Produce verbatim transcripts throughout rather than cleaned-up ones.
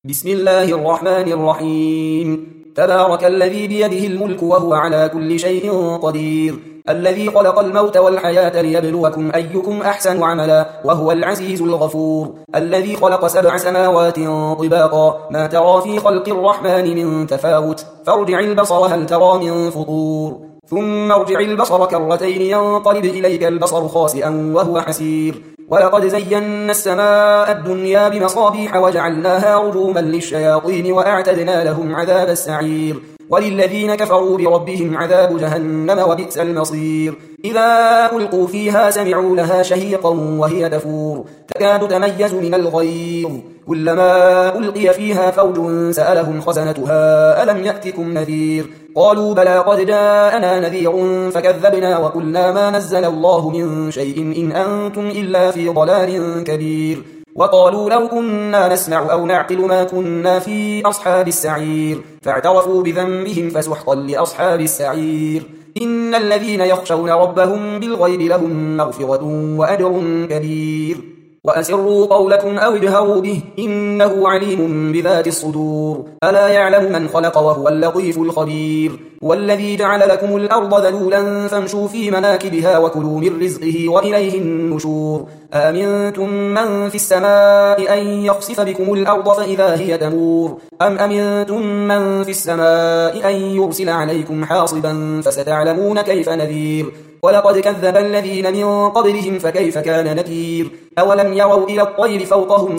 بسم الله الرحمن الرحيم. تبارك الذي بيده الملك وهو على كل شيء قدير، الذي خلق الموت والحياة ليبلوكم أيكم أحسن عملا وهو العزيز الغفور، الذي خلق سبع سماوات طباقا ما ترى في خلق الرحمن من تفاوت، فارجع البصر هل ترى من فطور، ثم ارجع البصر كرتين ينقلب إليك البصر خاسئا وهو حسير، ولقد زينا السماء الدنيا بمصابيح وجعلناها رجوما للشياطين وأعتدنا لهم عذاب السعير، وللذين كفروا بربهم عذاب جهنم وبئس المصير. إذا ألقوا فيها سمعوا لها شهيقا وهي تفور تكاد تميز من الغيظ، كلما ألقي فيها فوج سألهم خزنتها ألم يأتكم نذير، قالوا بلى قد جاءنا نذير فكذبنا وقلنا ما نزل الله من شيء إن أنتم إلا في ضلال كبير، وقالوا لو كنا نسمع أو نعقل ما كنا في أصحاب السعير، فاعترفوا بذنبهم فسحقا لأصحاب السعير. إن الذين يخشون ربهم بالغيب لهم مغفرة وأجر كبير. وأسروا قولكم أو اجهروا به إنه عليم بذات الصدور، ألا يعلم من خلق وهو اللطيف الخبير، والذي جعل لكم الأرض ذلولا فامشوا في مناكبها وكلوا من رزقه وإليه النشور. آمنتم من في السماء أن يخسف بكم الأرض فإذا هي تمور، أم أمنتم من في السماء أن يرسل عليكم حاصبا فستعلمون كيف نذير. ولقد كذب الذين من قبلهم فكيف كان نكير. أولم يروا إلى الطير فوقهم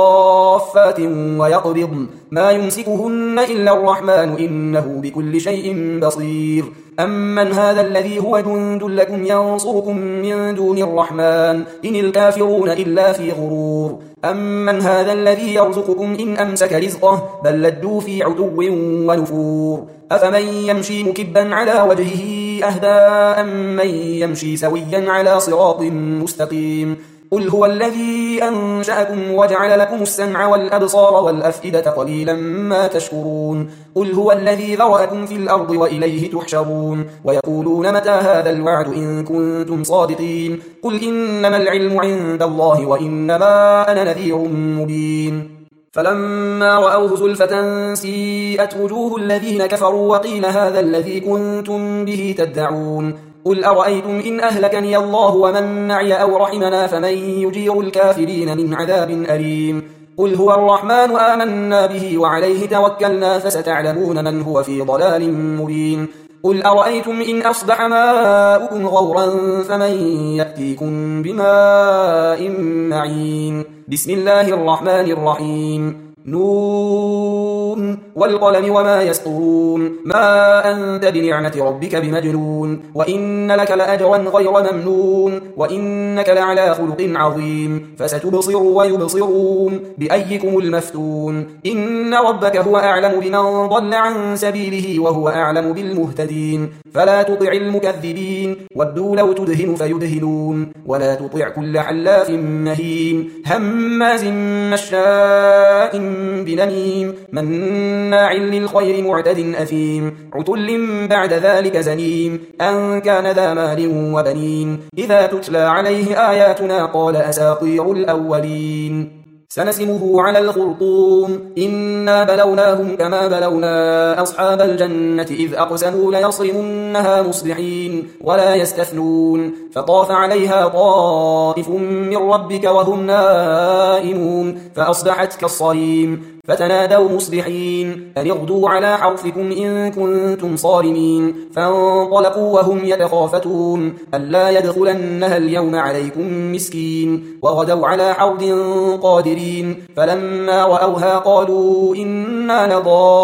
صافات ويقبضن ما يمسكهن إلا الرحمن إنه بكل شيء بصير. أمن هذا الذي هو جند لكم ينصركم من دون الرحمن إن الكافرون إلا في غرور. أمن هذا الذي يرزقكم إن أمسك رزقه بل لجوا في عتو ونفور. أفمن يمشي مكبا على وجهه أهدى أمن يمشي سويا على صراط مستقيم. قل هو الذي أنشأكم وجعل لكم السمع والأبصار والأفئدة قليلا ما تشكرون. قل هو الذي ذرأكم في الأرض وإليه تحشرون. ويقولون متى هذا الوعد إن كنتم صادقين. قل إنما العلم عند الله وإنما أنا نذير مبين. فلما رأوه زلفة سيئت وجوه الذين كفروا وقيل هذا الذي كنتم به تدعون. قل أرأيتم إن أهلكني الله ومن معي أو رحمنا فمن يجير الكافرين من عذاب أليم. قل هو الرحمن آمنا به وعليه توكلنا فستعلمون من هو في ضلال مبين. قل أرأيتم إن أصبح ماؤكم غورا فمن يأتيكم بماء معين. بسم الله الرحمن الرحيم. نون والقلم وما يسطرون ما أنت بنعمة ربك بمجنون وإن لك لأجرا غير ممنون وإنك لعلى خلق عظيم. فستبصر ويبصرون بأيكم المفتون. إن ربك هو أعلم بمن ضل عن سبيله وهو أعلم بالمهتدين. فلا تطع المكذبين ودوا لو تدهن فيدهنون. ولا تطع كل حلاف مهين هماز مشاء بنميم مناع للخير معتد أثيم عتل بعد ذلك زنيم أن كان ذا مال وبنين. إذا تتلى عليه آياتنا قال أساطير الأولين. سنسمه على الخرطوم إنا بلوناهم كما بلونا أصحاب الجنة إذ أقسموا ليصرمنها مصبحين ولا يستثنون. فطاف عليها طائف من ربك وهم نائمون فأصبحت كالصريم. فتنادوا مصبحين أن اغدوا على حرثكم إن كنتم صارمين. فانطلقوا وهم يتخافتون ألا يدخلنها اليوم عليكم مسكين وغدوا على حرد قادرين. فلما رأوها قالوا إنا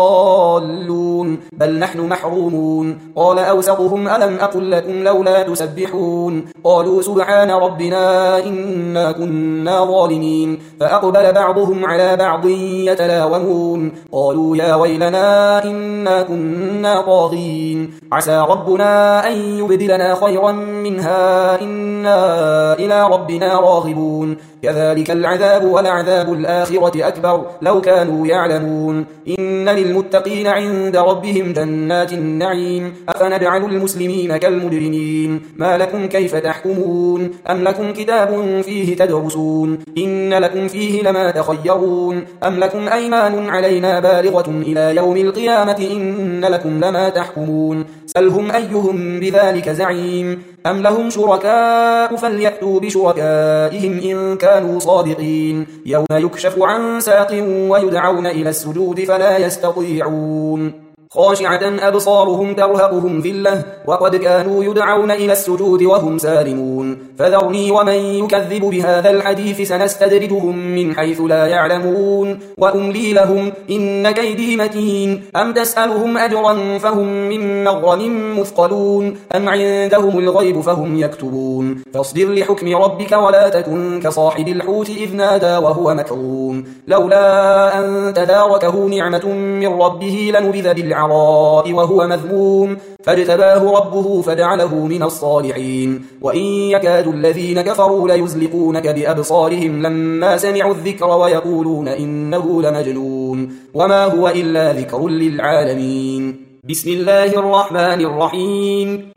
لضالون بل نحن محرومون. قال أوسطهم ألم أقل لكم لولا تسبحون قالوا سبحان ربنا إنا كنا ظالمين. فأقبل بعضهم على بعض يتلاومون قالوا يا ويلنا إنا كنا طاغين عسى ربنا أن يبدلنا خيرا منها إنا إلى ربنا راغبون. كذلك العذاب ولعذاب الآخرة أكبر لو كانوا يعلمون إن للمتقين عند ربهم جنات النعيم أفنجعل المسلمين كالمجرمين ما لكم كيف تحكمون أم لكم كتاب فيه تدرسون إن لكم فيه لما تخيرون أم لكم أيمان علينا بالغة إلى يوم القيامة إن لكم لما تحكمون سلهم أيهم بذلك زعيم أم لهم شركاء فليأتوا بشركائهم إن كانوا صادقين يوم يكشف عن ساق ويدعون إلى السجود فلا يستطيعون خاشعة أبصارهم ترهقهم ذلة وقد كانوا يدعون إلى السجود وهم سالمون فذرني ومن يكذب بهذا الحديث سنستدرجهم من حيث لا يعلمون وأملي لهم إن كيدي متين أم تسألهم أجرا فهم من مغرم مثقلون أم عندهم الغيب فهم يكتبون فاصبر لحكم ربك ولا تكن كصاحب الحوت إذ نادى وهو مكروم لولا أن تداركه نعمة من ربه لنبذ بالعراء وهو مذموم فاجتباه ربه فجعله من الصالحين وإن يكاد الذين كفروا ليزلقونك بأبصارهم لما سمعوا الذكر ويقولون إنه لمجنون وما هو إلا ذكر للعالمين بسم الله الرحمن الرحيم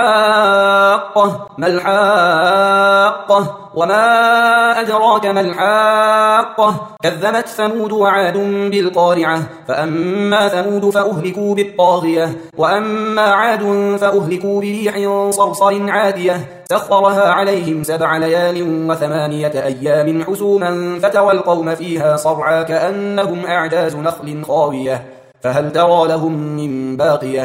الحاقة ما الحاقة وما أدراك ما الحاقة كذبت ثمود وعاد بالقارعة فأما ثمود فأهلكوا بالطاغية وأما عاد فأهلكوا بريح صرصر عاتية سخرها عليهم سبع ليال وثمانية أيام حسوما فترى القوم فيها صرعا كأنهم أعجاز نخل خاوية فهل ترى لهم من باقية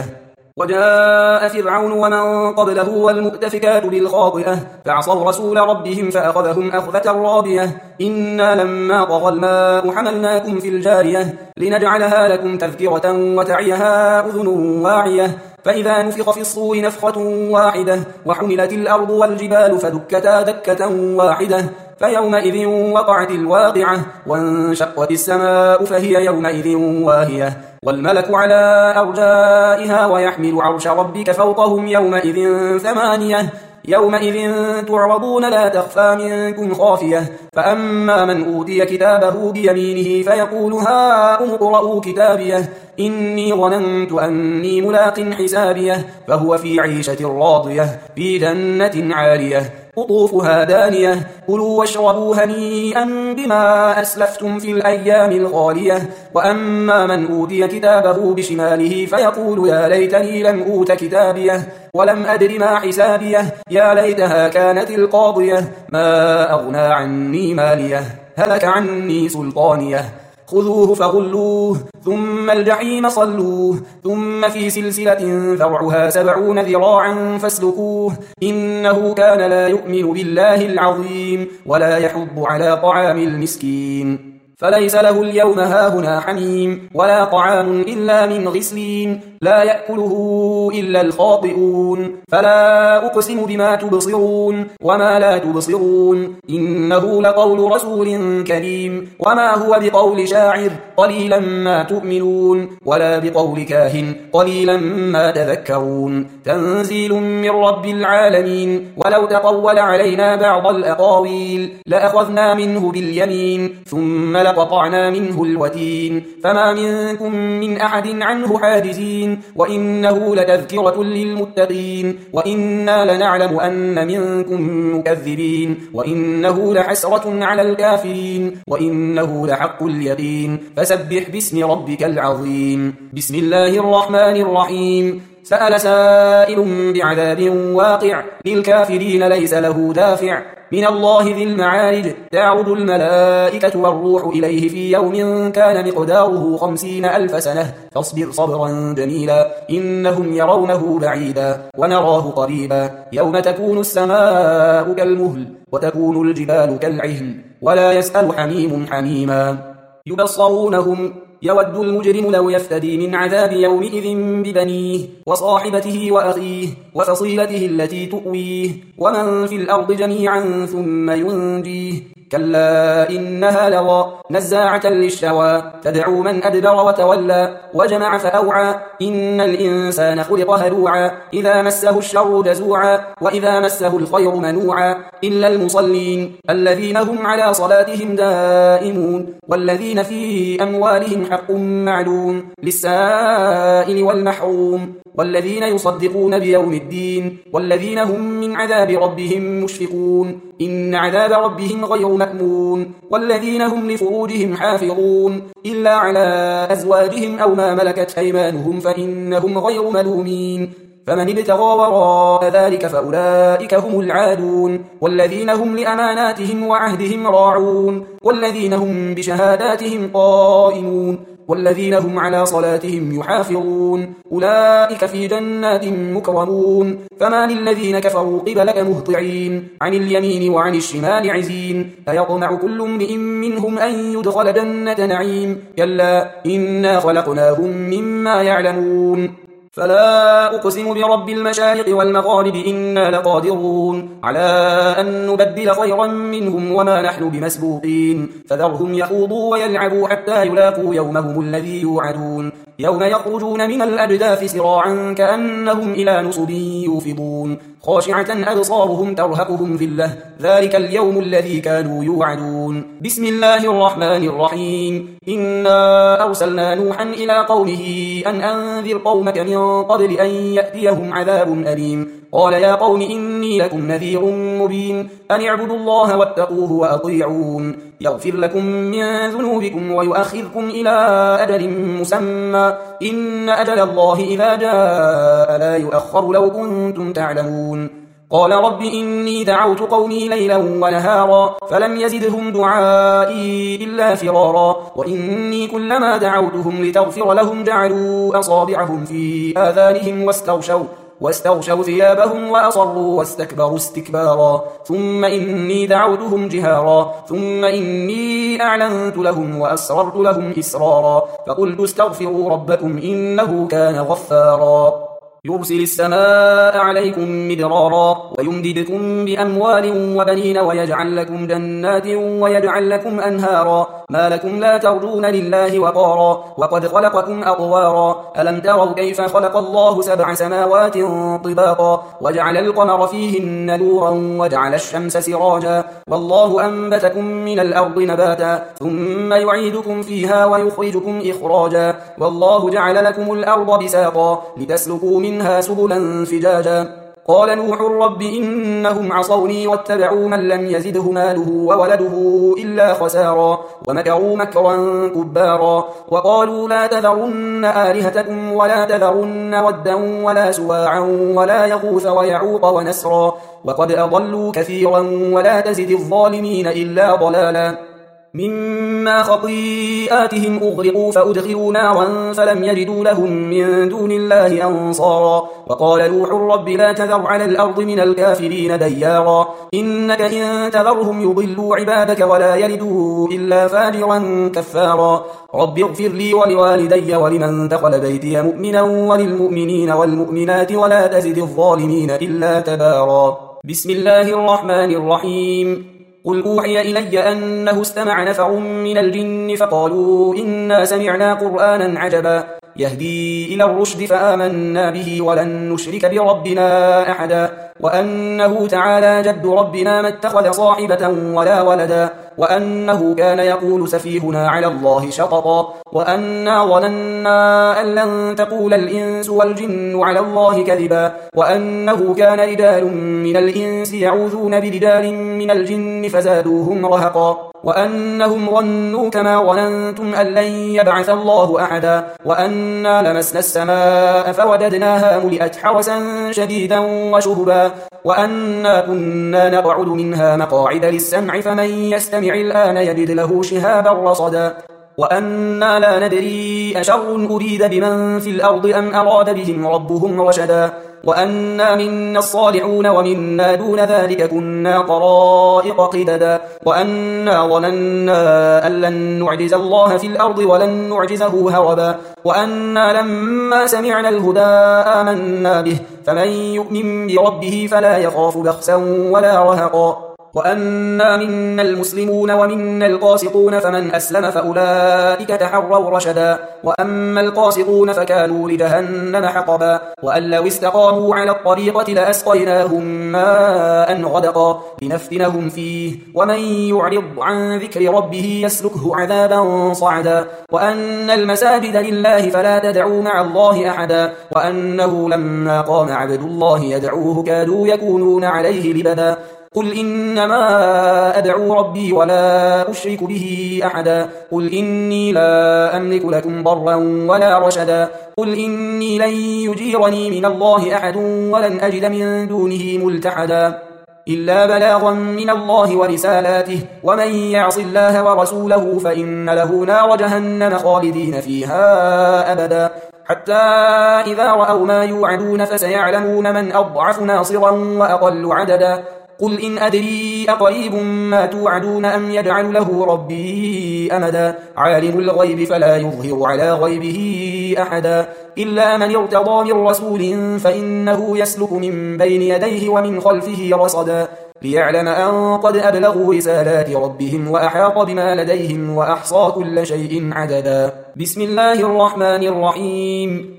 وجاء فرعون ومن قبله والمؤتفكات بالخاطئة فعصوا رسول ربهم فأخذهم أخذة رابية إنا لما طغى الماء حملناكم في الجارية لنجعلها لكم تذكرة وتعيها أذن واعية فإذا نفخ في الصور نفخة واحدة وحملت الأرض والجبال فدكتا دكة واحدة فيومئذ وقعت الواقعة وانشقت السماء فهي يومئذ واهية والملك على أرجائها ويحمل عرش ربك فوقهم يومئذ ثمانية يومئذ تعرضون لا تخفى منكم خافية فأما من أوتي كتابه بيمينه فيقول هاؤم اقرءوا كتابيه إني ظننت أني ملاق حسابيه فهو في عيشة راضية في جنة عالية قطوفها دانية كلوا واشربوا هنيئا بما أسلفتم في الأيام الخالية وأما من أوتي كتابه بشماله فيقول يا ليتني لم أوت كتابيه ولم أدر ما حسابيه يا ليتها كانت القاضية ما أغنى عني ماليه هلك عني سلطانيه خذوه فغلوه ثم الجحيم صلوه ثم في سلسلة ذرعها سبعون ذراعا فاسلكوه إنه كان لا يؤمن بالله العظيم ولا يحض على طعام المسكين فليس له اليوم هاهنا حميم ولا طعام إلا من غسلين لا يأكله إلا الخاطئون فلا أقسم بما تبصرون وما لا تبصرون إنه لقول رسول كريم وما هو بقول شاعر قليلا ما تؤمنون ولا بقول كاهن قليلا ما تذكرون تنزيل من رب العالمين ولو تقول علينا بعض الأقاويل لأخذنا منه باليمين ثم لقطعنا منه الوتين فما منكم من أحد عنه حاجزين وإنه لتذكرة للمتقين وإنا لنعلم أن منكم مكذبين وإنه لحسرة على الكافرين وإنه لحق اليقين فسبح باسم ربك العظيم بسم الله الرحمن الرحيم سأل سائل بعذاب واقع للكافرين ليس له دافع من الله ذي المعارج تعرض الملائكة والروح إليه في يوم كان مقداره خمسين ألف سنة فاصبر صبرا جميلا إنهم يرونه بعيدا ونراه قريبا يوم تكون السماء كالمهل وتكون الجبال كالعهن ولا يسأل حميم حميما يبصرونهم يود المجرم لو يفتدي من عذاب يومئذ ببنيه وصاحبته وأخيه وفصيلته التي تؤويه ومن في الأرض جميعا ثم ينجيه كلا إنها لظى نزاعة للشوى تدعو من أدبر وتولى وجمع فأوعى إن الإنسان خلق هلوعا إذا مسه الشر جزوعا وإذا مسه الخير منوعا إلا المصلين الذين هم على صلاتهم دائمون والذين في أموالهم حق معلوم للسائل والمحروم والذين يصدقون بيوم الدين والذين هم من عذاب ربهم مشفقون إن عذاب ربهم غير مأمون والذين هم لفروجهم حافظون إلا على أزواجهم أو ما ملكت أيمانهم فإنهم غير ملومين فمن ابتغى وراء ذلك فأولئك هم العادون والذين هم لأماناتهم وعهدهم راعون والذين هم بشهاداتهم قائمون والذين هم على صلاتهم يحافظون أولئك في جنات مكرمون فما للذين كفروا قبلك مهطعين عن اليمين وعن الشمال عزين أيطمع كل امرئ منهم أن يدخل جنة نعيم كلا إنا خلقناهم مما يعلمون فلا أقسم برب المشارق والمغارب إنا لقادرون على أن نبدل خيرا منهم وما نحن بمسبوقين فذرهم يخوضوا ويلعبوا حتى يلاقوا يومهم الذي يوعدون يوم يخرجون من الأجداث سراعا كأنهم إلى نصب يوفضون خاشعة أبصارهم ترهقهم ذلة ذلك اليوم الذي كانوا يوعدون بسم الله الرحمن الرحيم إنا أرسلنا نوحا إلى قومه أن أنذر قومك من قبل أن يأتيهم عذاب أليم قال يا قوم إني لكم نذير مبين أن اعبدوا الله واتقوه وأطيعون يغفر لكم من ذنوبكم ويؤخذكم إلى أجل مسمى إن أجل الله إذا جاء لا يؤخر لو كنتم تعلمون قال رب إني دعوت قومي ليلا ونهارا فلم يزدهم دعائي إلا فرارا وإني كلما دعوتهم لتغفر لهم جعلوا أصابعهم في آذانهم واستغشوا واستغشوا ثيابهم وأصروا واستكبروا استكبارا ثم إني دعوتهم جهارا ثم إني أعلنت لهم وأسررت لهم إسرارا فقلت استغفروا ربكم إنه كان غفارا يرسل السماء عليكم مدرارا ويمددكم بأموال وبنين ويجعل لكم جنات ويجعل لكم أنهارا ما لكم لا ترجون لله وقارا وقد خلقكم أطوارا ألم تروا كيف خلق الله سبع سماوات طباقا وجعل القمر فيهن نورا وجعل الشمس سراجا والله أنبتكم من الأرض نباتا ثم يعيدكم فيها ويخرجكم إخراجا والله جعل لكم الأرض بساطا لتسلكوا منها سبلا فجاجا قال نوح رب إنهم عصوني واتبعوا من لم يزده ماله وولده إلا خسارا ومكروا مكرا كبارا وقالوا لا تذرن آلهتكم ولا تذرن ودا ولا سواعا ولا يغوث ويعوق ونسرا وقد أضلوا كثيرا ولا تزد الظالمين إلا ضلالا مما خطيئاتهم أغرقوا فأدخلوا نارا فلم يجدوا لهم من دون الله أنصارا وقال نوح رب لا تذر على الأرض من الكافرين ديارا إنك إن تذرهم يضلوا عبادك ولا يلدوا إلا فاجرا كفارا رب اغفر لي ولوالدي ولمن دخل بيتي مؤمنا وللمؤمنين والمؤمنات ولا تزد الظالمين إلا تبارا بسم الله الرحمن الرحيم قل أوحي إلي أنه استمع نفر من الجن فقالوا إنا سمعنا قرآنا عجبا يهدي إلى الرشد فآمنا به ولن نشرك بربنا أحدا وأنه تعالى جد ربنا ما اتخذ صاحبة ولا ولدا وأنه كان يقول سفيهنا على الله شططا وأنا ظننا أن لن تقول الإنس والجن على الله كذبا وأنه كان رجال من الإنس يعوذون برجال من الجن فزادوهم رهقا وأنهم ظنوا كما ظننتم أن لن يبعث الله أحدا وأنا لمسنا السماء فوجدناها ملئت حرسا شديدا وشهبا وأنا كنا نقعد منها مقاعد للسمع فمن يستمع الآن يجد له شهابا رصدا وأنا لا ندري أشر أريد بمن في الأرض أم أراد بهم ربهم رشدا وأنا منا الصالحون ومنا دون ذلك كنا طرائق قددا وأنا ظننا أن لن نعجز الله في الأرض ولن نعجزه هربا وأنا لما سمعنا الهدى آمنا به فمن يؤمن بربه فلا يخاف بخسا ولا رهقا وأنا منا المسلمون ومنا القاسطون فمن أسلم فأولئك تحروا رشدا وأما القاسطون فكانوا لجهنم حطبا وأن لو استقاموا على الطريقة لأسقيناهم ماء غدقا لنفتنهم فيه ومن يعرض عن ذكر ربه يسلكه عذابا صعدا وأن المساجد لله فلا تدعوا مع الله أحدا وأنه لما قام عبد الله يدعوه كادوا يكونون عليه لبدا قل إنما أدعو ربي ولا أشرك به أحدا قل إني لا أملك لكم ضرا ولا رشدا قل إني لن يجيرني من الله أحد ولن أجد من دونه ملتحدا إلا بلاغا من الله ورسالاته ومن يعص الله ورسوله فإن له نار جهنم خالدين فيها أبدا حتى إذا رأوا ما يوعدون فسيعلمون من أضعف ناصرا وأقل عددا قل إن أدري أقريب ما توعدون أم يجعل له ربي أمدا عالم الغيب فلا يظهر على غيبه أحدا إلا من ارتضى من رسول فإنه يسلك من بين يديه ومن خلفه رصدا ليعلم أن قد أبلغوا رسالات ربهم وأحاط بما لديهم وأحصى كل شيء عددا بسم الله الرحمن الرحيم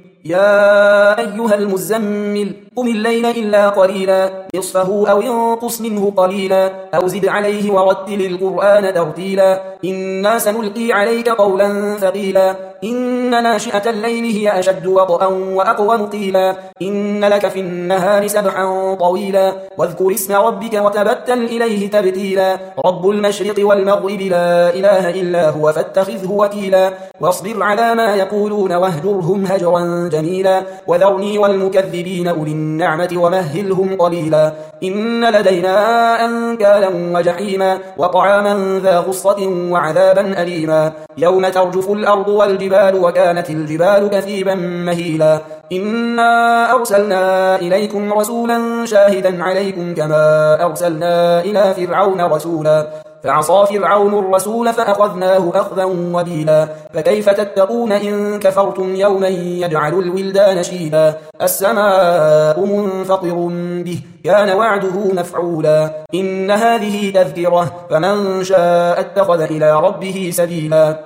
يا أيها المزمل قم الليل إلا قليلا نصفه أو ينقص منه قليلا أو زد عليه ورتل القرآن ترتيلا إنا سنلقي عليك قولا ثقيلا إن ناشئة الليل هي أشد وطئا وأقوم قيلا إن لك في النهار سبحا طويلا واذكر اسم ربك وتبتل إليه تبتيلا رب المشرق والمغرب لا إله إلا هو فاتخذه وكيلا واصبر على ما يقولون واهجرهم هجرا جميلا وذرني والمكذبين أولي النعمة ومهلهم قليلا إن لدينا أنكالا وجحيما وطعاما ذا غصة وعذابا أليما يوم ترجف الأرض والجبال وكانت الجبال كثيبا مهيلا إنا أرسلنا إليكم رسولا شاهدا عليكم كما أرسلنا إلى فرعون رسولا فعصى فرعون الرسول فأخذناه أخذا وبيلا فكيف تتقون إن كفرتم يوما يجعل الولدان شيبا السماء منفطر به كان وعده مفعولا إن هذه تذكرة فمن شاء اتخذ إلى ربه سبيلا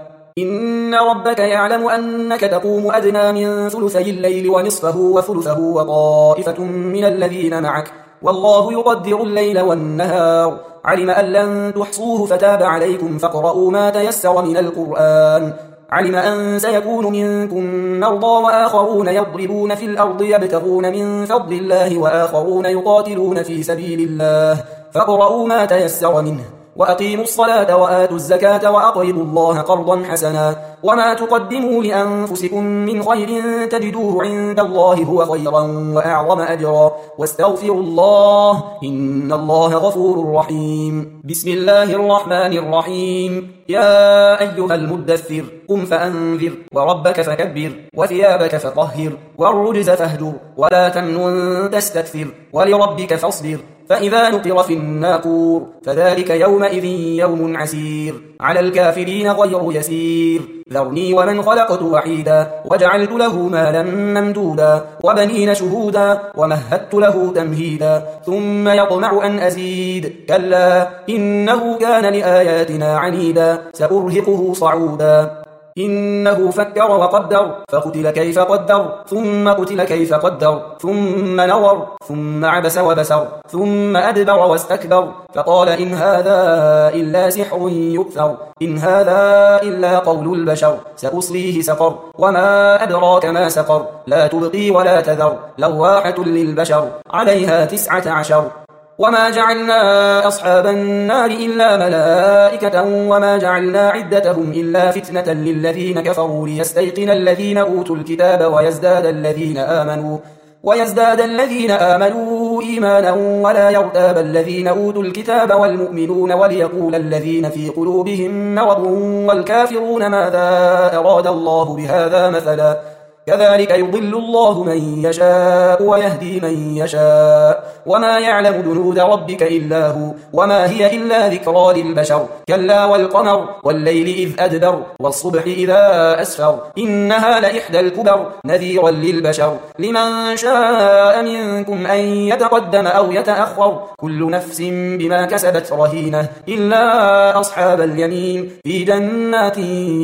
إن ربك يعلم أنك تقوم أدنى من ثلثي الليل ونصفه وثلثه وطائفة من الذين معك والله يقدر الليل والنهار علم أن لن تحصوه فتاب عليكم فاقرؤوا ما تيسر من القرآن علم أن سيكون منكم مرضى وآخرون يضربون في الأرض يبتغون من فضل الله وآخرون يقاتلون في سبيل الله فاقرؤوا ما تيسر منه وأقيموا الصلاة وآتوا الزكاة وأقرضوا الله قرضا حسنا وما تقدموا لأنفسكم من خير تجدوه عند الله هو خيرا وأعظم أجرا واستغفروا الله إن الله غفور رحيم بسم الله الرحمن الرحيم يا أيها المدثر قم فأنذر وربك فكبر وثيابك فطهر والرجز فاهجر ولا تمنن تستكثر ولربك فاصبر فإذا نقر في الناقور فذلك يومئذ يوم عسير على الكافرين غير يسير ذرني ومن خلقت وحيدا وجعلت له مالا ممدودا وبنين شهودا ومهدت له تمهيدا ثم يطمع أن أزيد كلا إنه كان لآياتنا عنيدا سأرهقه صعودا إنه فكر وقدر فقتل كيف قدر ثم قتل كيف قدر ثم نظر ثم عبس وبسر ثم أدبر واستكبر فقال إن هذا إلا سحر يؤثر إن هذا إلا قول البشر سأصليه سقر وما أدراك ما سقر لا تبقي ولا تذر لواحة للبشر عليها تسعة عشر وما جعلنا أصحاب النار إلا ملائكة وما جعلنا عدتهم إلا فتنة للذين كفروا ليستيقن الذين أوتوا الكتاب ويزداد الذين آمنوا ويزداد الذين آمنوا إيمانا ولا يرتاب الذين أوتوا الكتاب والمؤمنون وليقول الذين في قلوبهم مرض والكافرون ماذا أراد الله بهذا مثلا كذلك يضل الله من يشاء ويهدي من يشاء وما يعلم جنود ربك إلا هو وما هي إلا ذكرى للبشر كلا والقمر والليل إذ أدبر والصبح إذا أسفر إنها لإحدى الكبر نذيرا للبشر لمن شاء منكم أن يتقدم أو يتأخر كل نفس بما كسبت رهينة إلا أصحاب اليمين في جنات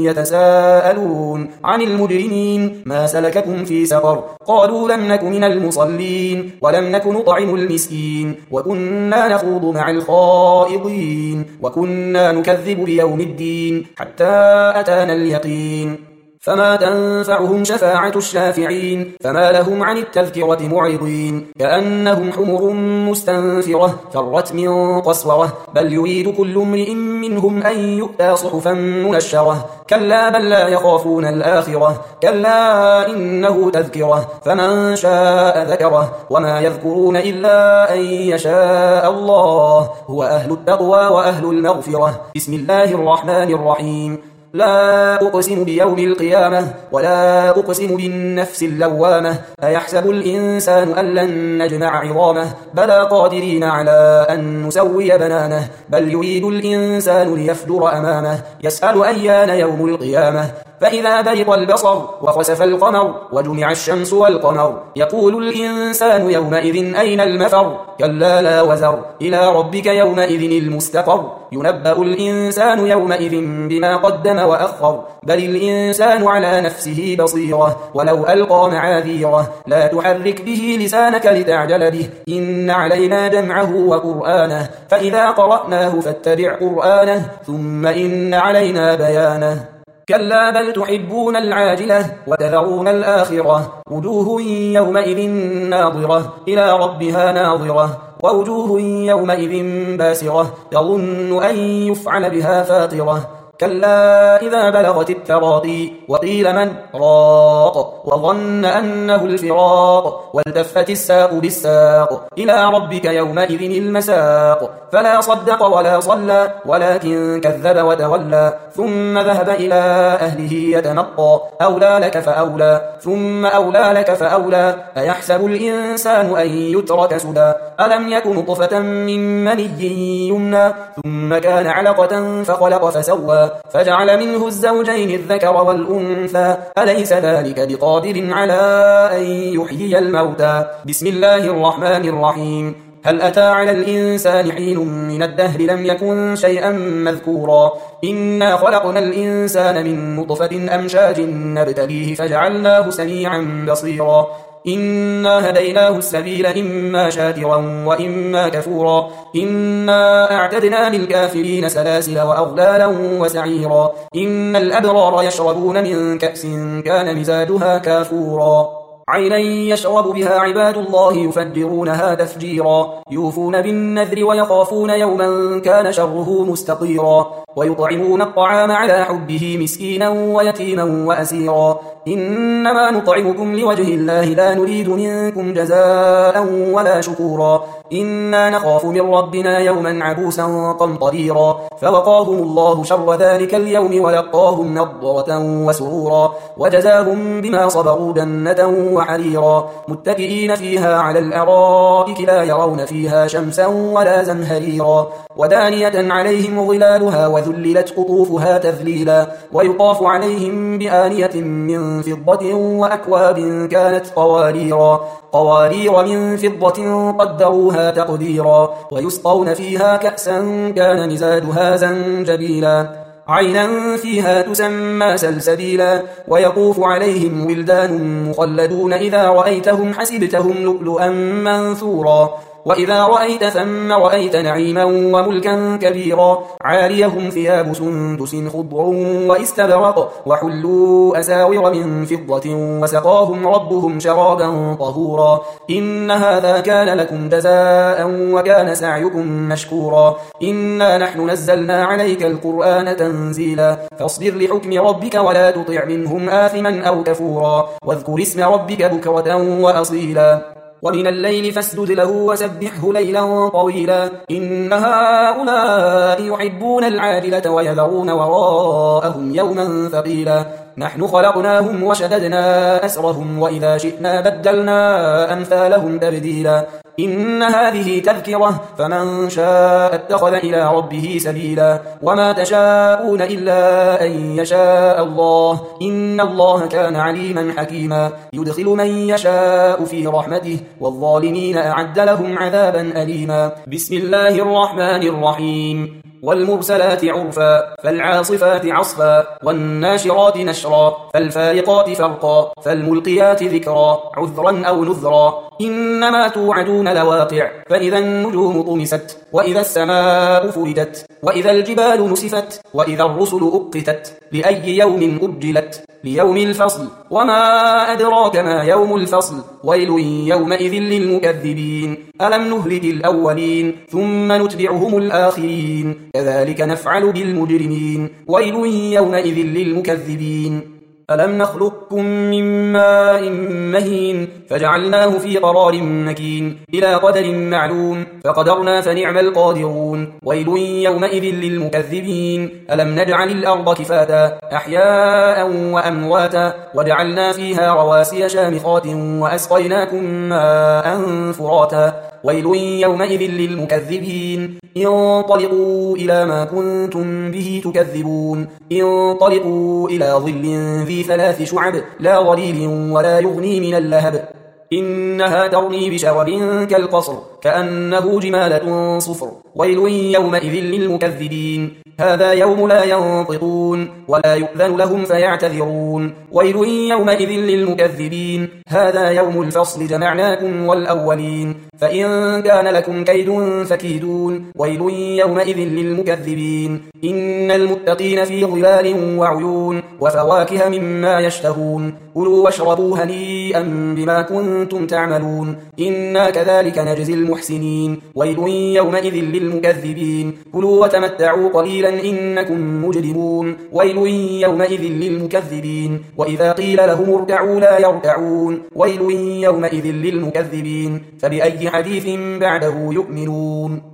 يتساءلون عن المجرمين ما سلككم في سقر قالوا لم نك من المصلين ولم نك نطعم المسكين وكنا نخوض مع الخائضين وكنا نكذب بيوم الدين حتى أتانا اليقين فما تنفعهم شفاعة الشافعين فما لهم عن التذكرة معرضين كأنهم حمر مستنفرة فرت من قسورة بل يريد كل امرئ منهم أن يؤتى صحفا منشرة كلا بل لا يخافون الآخرة كلا إنه تذكرة فمن شاء ذكره وما يذكرون إلا أن يشاء الله هو أهل التقوى وأهل المغفرة بسم الله الرحمن الرحيم لا أقسم بيوم القيامة ولا أقسم بالنفس اللوامة أيحسب الإنسان أن لن نجمع عظامه بلى قادرين على أن نسوي بنانه بل يريد الإنسان ليفجر أمامه يسأل أيان يوم القيامة فإذا برق البصر وخسف القمر وجمع الشمس والقمر يقول الإنسان يومئذ أين المفر كلا لا وزر إلى ربك يومئذ المستقر ينبأ الإنسان يومئذ بما قدم وأخر بل الإنسان على نفسه بصيرة ولو ألقى معاذيره لا تحرك به لسانك لتعجل به إن علينا جمعه وقرآنه فإذا قرأناه فاتبع قرآنه ثم إن علينا بيانه كلا بل تحبون العاجلة وتذرون الآخرة وجوه يومئذ ناظرة إلى ربها ناظرة ووجوه يومئذ باسرة يظن أن يفعل بها فاقرة كلا إذا بلغت التراقي وقيل من راق وظن أنه الفراق والتفت الساق بالساق إلى ربك يومئذ المساق فلا صدق ولا صلى ولكن كذب وتولى ثم ذهب إلى أهله يتمطى أولى لك فأولى ثم أولى لك فأولى أيحسب الإنسان أن يترك سدى ألم يك نطفة من مني يمنى ثم كان علقة فخلق فسوى فجعل منه الزوجين الذكر والأنثى أليس ذلك بقادر على أن يحيي الموتى بسم الله الرحمن الرحيم هل أتى على الإنسان حين من الدهر لم يكن شيئا مذكورا إنا خلقنا الإنسان من نطفة أمشاج نبتليه فجعلناه سميعا بصيرا إنا هديناه السبيل إما شاكرا وإما كفورا إنا أعتدنا للكافرين سلاسل وأغلالا وسعيرا إن الأبرار يشربون من كأس كان مزاجها كافورا عينا يشرب بها عباد الله يفجرونها تفجيرا يوفون بالنذر ويخافون يوما كان شره مستطيرا ويطعمون الطعام على حبه مسكينا ويتيما وأسيرا إنما نطعمكم لوجه الله لا نريد منكم جزاء ولا شكورا إنا نخاف من ربنا يوما عبوسا قمطريرا فوقاهم الله شر ذلك اليوم ولقاهم نضرة وسرورا وجزاهم بما صبروا جنة وحريرا متكئين فيها على الأرائك لا يرون فيها شمسا ولا زمهريرا ودانية عليهم ظلالها وذللت قطوفها تذليلا ويطاف عليهم بآنية من فضة وأكواب كانت قواريرا قوارير من فضة قدروها تقديرا ويسقون فيها كأسا كان مزاجها زنجبيلا عينا فيها تسمى سلسبيلا ويطوف عليهم ولدان مخلدون إذا رأيتهم حسبتهم لؤلؤا منثورا وإذا رأيت ثم رأيت نعيما وملكا كبيرا عاليهم ثياب سندس خضر واستبرق وحلوا أساور من فضة وسقاهم ربهم شرابا طهورا إن هذا كان لكم جزاء وكان سعيكم مشكورا إنا نحن نزلنا عليك القرآن تنزيلا فاصبر لحكم ربك ولا تطع منهم آثما أو كفورا واذكر اسم ربك بكرة وأصيلا ومن الليل فاسجد له وسبحه ليلا طويلا إن هؤلاء يحبون العاجلة ويذرون وراءهم يوما ثقيلا نحن خلقناهم وشددنا أسرهم وإذا شئنا بدلنا أمثالهم تبديلا إن هذه تذكرة فمن شاء اتخذ إلى ربه سبيلا وما تشاءون إلا أن يشاء الله إن الله كان عليما حكيما يدخل من يشاء في رحمته والظالمين أعد لهم عذابا أليما بسم الله الرحمن الرحيم والمرسلات عرفا فالعاصفات عصفا والناشرات نشرا فالفارقات فرقا فالملقيات ذكرا عذرا أو نذرا إنما توعدون لواقع فإذا النجوم طمست وإذا السماء فردت وإذا الجبال نسفت وإذا الرسل أقتت لأي يوم أجلت ليوم الفصل وما أدراك ما يوم الفصل ويل يومئذ للمكذبين ألم نهلك الأولين ثم نتبعهم الآخرين كذلك نفعل بالمجرمين ويل يومئذ للمكذبين ألم نخلقكم من ماء مهين فجعلناه في قرار مكين إلى قدر معلوم فقدرنا فنعم القادرون ويل يومئذ للمكذبين ألم نجعل الأرض كفاتا أحياء وأمواتا وجعلنا فيها رواسي شامخات وأسقيناكم ماء فراتا ويل يومئذ للمكذبين انطلقوا إلى ما كنتم به تكذبون انطلقوا إلى ظل ذي ثلاث شعب لا ظليل ولا يغني من اللهب إنها ترمي بشرر كالقصر كأنه جمالة صفر ويل يومئذ للمكذبين هذا يوم لا ينطقون ولا يؤذن لهم فيعتذرون ويل يومئذ للمكذبين هذا يوم الفصل جمعناكم والأولين فإن كان لكم كيد فكيدون ويل يومئذ للمكذبين إن المتقين في ظلال وعيون وفواكه مما يشتهون كلوا واشربوا هنيئا بما كنتم تعملون إنا كذلك نجزي المحسنين ويل يومئذ للمكذبين كلوا وتمتعوا قليلا إنكم مجرمون ويل يومئذ للمكذبين وإذا قيل لهم اركعوا لا يركعون ويل يومئذ للمكذبين فبأي حديث بعده يؤمنون